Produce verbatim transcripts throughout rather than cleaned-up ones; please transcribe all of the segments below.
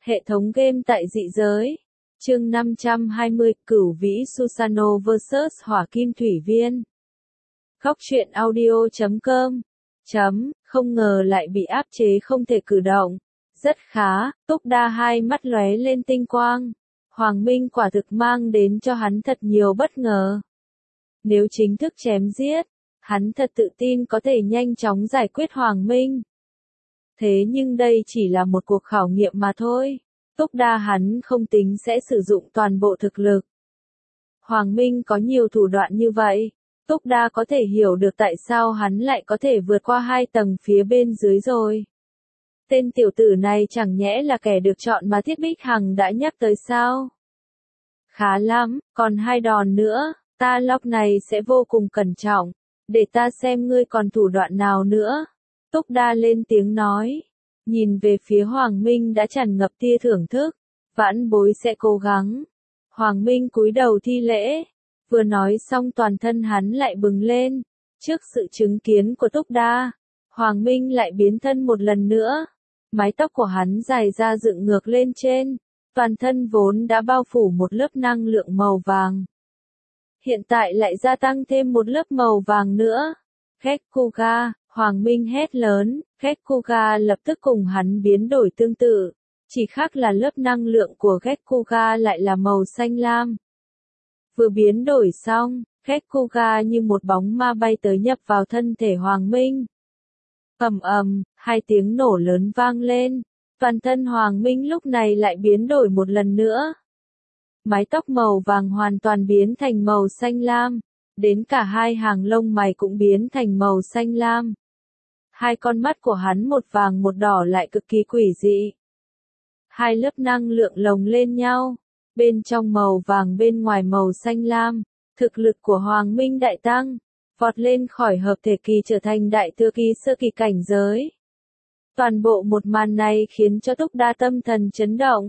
Hệ thống game tại dị giới. Chương năm trăm hai mươi, Cửu Vĩ Susanoo versus Hỏa Kim Thủy Viên. Góc truyện audio chấm com. Chấm, không ngờ lại bị áp chế không thể cử động. Rất khá, Túc Đa hai mắt lóe lên tinh quang. Hoàng Minh quả thực mang đến cho hắn thật nhiều bất ngờ. Nếu chính thức chém giết, hắn thật tự tin có thể nhanh chóng giải quyết Hoàng Minh. Thế nhưng đây chỉ là một cuộc khảo nghiệm mà thôi. Túc Đa hắn không tính sẽ sử dụng toàn bộ thực lực. Hoàng Minh có nhiều thủ đoạn như vậy. Túc Đa có thể hiểu được tại sao hắn lại có thể vượt qua hai tầng phía bên dưới rồi. Tên tiểu tử này chẳng nhẽ là kẻ được chọn mà Thiết Bích Hằng đã nhắc tới sao? Khá lắm, còn hai đòn nữa, ta lóc này sẽ vô cùng cẩn trọng. Để ta xem ngươi còn thủ đoạn nào nữa. Túc Đa lên tiếng nói. Nhìn về phía Hoàng Minh đã tràn ngập tia thưởng thức. Vãn bối sẽ cố gắng. Hoàng Minh cúi đầu thi lễ. Vừa nói xong toàn thân hắn lại bừng lên. Trước sự chứng kiến của Túc Đa, Hoàng Minh lại biến thân một lần nữa. Mái tóc của hắn dài ra dựng ngược lên trên. Toàn thân vốn đã bao phủ một lớp năng lượng màu vàng. Hiện tại lại gia tăng thêm một lớp màu vàng nữa. Gekkuga, Hoàng Minh hét lớn, Gekkuga lập tức cùng hắn biến đổi tương tự. Chỉ khác là lớp năng lượng của Gekkuga lại là màu xanh lam. Vừa biến đổi xong, Gekkuga như một bóng ma bay tới nhập vào thân thể Hoàng Minh. Ầm ầm, hai tiếng nổ lớn vang lên. Toàn thân Hoàng Minh lúc này lại biến đổi một lần nữa. Mái tóc màu vàng hoàn toàn biến thành màu xanh lam. Đến cả hai hàng lông mày cũng biến thành màu xanh lam. Hai con mắt của hắn một vàng một đỏ lại cực kỳ quỷ dị. Hai lớp năng lượng lồng lên nhau. Bên trong màu vàng bên ngoài màu xanh lam. Thực lực của Hoàng Minh đại tăng. Vọt lên khỏi hợp thể kỳ trở thành đại thừa kỳ sơ kỳ cảnh giới. Toàn bộ một màn này khiến cho Túc Đa tâm thần chấn động.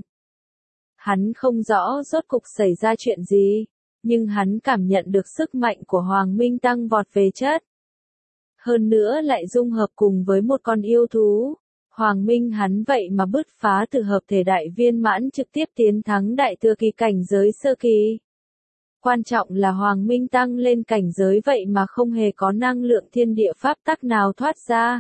Hắn không rõ rốt cục xảy ra chuyện gì, nhưng hắn cảm nhận được sức mạnh của Hoàng Minh tăng vọt về chất. Hơn nữa lại dung hợp cùng với một con yêu thú. Hoàng Minh hắn vậy mà bứt phá từ hợp thể đại viên mãn trực tiếp tiến thắng đại thừa kỳ cảnh giới sơ kỳ. Quan trọng là Hoàng Minh tăng lên cảnh giới vậy mà không hề có năng lượng thiên địa pháp tắc nào thoát ra.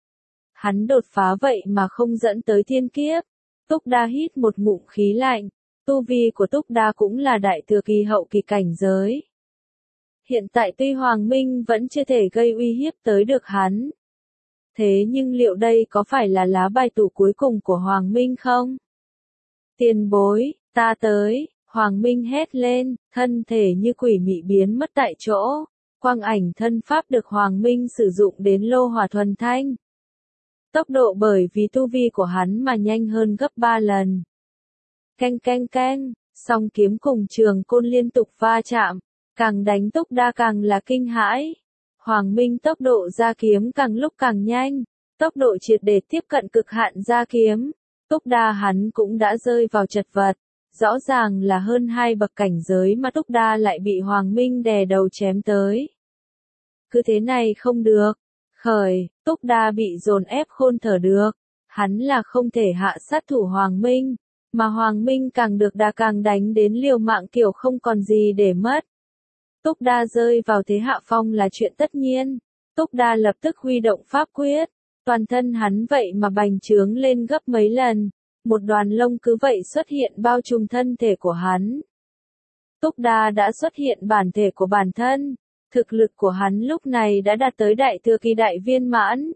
Hắn đột phá vậy mà không dẫn tới thiên kiếp. Túc Đa hít một ngụm khí lạnh. Tu vi của Túc Đa cũng là đại thừa kỳ hậu kỳ cảnh giới. Hiện tại tuy Hoàng Minh vẫn chưa thể gây uy hiếp tới được hắn. Thế nhưng liệu đây có phải là lá bài tẩy cuối cùng của Hoàng Minh không? Tiền bối, ta tới, Hoàng Minh hét lên, thân thể như quỷ mị biến mất tại chỗ. Quang ảnh thân pháp được Hoàng Minh sử dụng đến lô hỏa thuần thanh. Tốc độ bởi vì tu vi của hắn mà nhanh hơn gấp ba lần. Canh canh canh, song kiếm cùng trường côn liên tục va chạm, càng đánh Túc Đa càng là kinh hãi. Hoàng Minh tốc độ ra kiếm càng lúc càng nhanh, tốc độ triệt để tiếp cận cực hạn ra kiếm. Túc Đa hắn cũng đã rơi vào chật vật, rõ ràng là hơn hai bậc cảnh giới mà Túc Đa lại bị Hoàng Minh đè đầu chém tới. Cứ thế này không được. Khởi, Túc Đa bị dồn ép khôn thở được. Hắn là không thể hạ sát thủ Hoàng Minh, mà Hoàng Minh càng được đà càng đánh đến liều mạng kiểu không còn gì để mất. Túc Đa rơi vào thế hạ phong là chuyện tất nhiên. Túc Đa lập tức huy động pháp quyết. Toàn thân hắn vậy mà bành trướng lên gấp mấy lần. Một đoàn lông cứ vậy xuất hiện bao trùm thân thể của hắn. Túc Đa đã xuất hiện bản thể của bản thân. Thực lực của hắn lúc này đã đạt tới đại thừa kỳ đại viên mãn.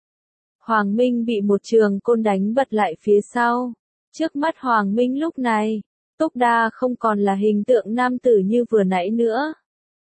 Hoàng Minh bị một trường côn đánh bật lại phía sau. Trước mắt Hoàng Minh lúc này, Túc Đa không còn là hình tượng nam tử như vừa nãy nữa.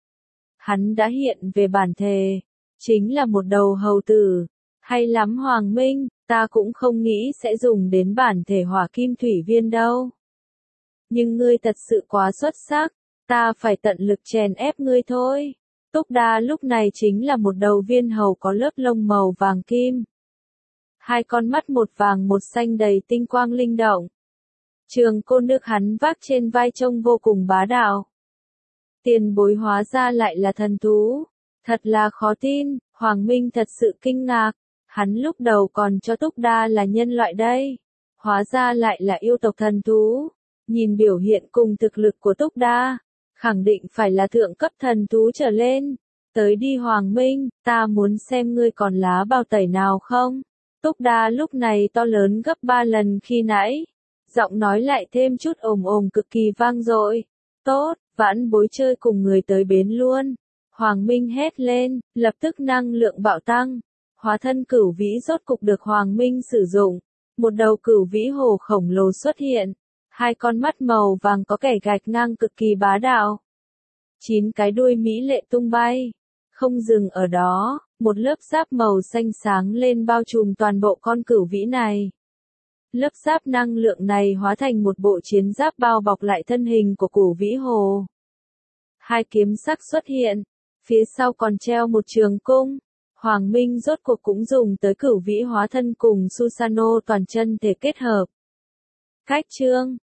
Hắn đã hiện về bản thể, chính là một đầu hầu tử. Hay lắm Hoàng Minh, ta cũng không nghĩ sẽ dùng đến bản thể hỏa kim thủy viên đâu. Nhưng ngươi thật sự quá xuất sắc, ta phải tận lực chèn ép ngươi thôi. Túc Đa lúc này chính là một đầu viên hầu có lớp lông màu vàng kim. Hai con mắt một vàng một xanh đầy tinh quang linh động. Trường côn được hắn vác trên vai trông vô cùng bá đạo. Tiền bối hóa ra lại là thần thú. Thật là khó tin, Hoàng Minh thật sự kinh ngạc. Hắn lúc đầu còn cho Túc Đa là nhân loại đây. Hóa ra lại là yêu tộc thần thú. Nhìn biểu hiện cùng thực lực của Túc Đa, khẳng định phải là thượng cấp thần thú trở lên. Tới đi Hoàng Minh, ta muốn xem ngươi còn lá bao tẩy nào không? Túc Đa lúc này to lớn gấp ba lần khi nãy. Giọng nói lại thêm chút ồm ồm cực kỳ vang dội. Tốt, vãn bối chơi cùng người tới bến luôn. Hoàng Minh hét lên, lập tức năng lượng bạo tăng. Hóa thân cửu vĩ rốt cục được Hoàng Minh sử dụng. Một đầu cửu vĩ hồ khổng lồ xuất hiện. Hai con mắt màu vàng có kẻ gạch ngang cực kỳ bá đạo. Chín cái đuôi mỹ lệ tung bay. Không dừng ở đó, một lớp giáp màu xanh sáng lên bao trùm toàn bộ con cửu vĩ này. Lớp giáp năng lượng này hóa thành một bộ chiến giáp bao bọc lại thân hình của cửu vĩ hồ. Hai kiếm sắc xuất hiện, phía sau còn treo một trường cung. Hoàng Minh rốt cuộc cũng dùng tới cửu vĩ hóa thân cùng Susanoo toàn chân thể kết hợp. Cách chương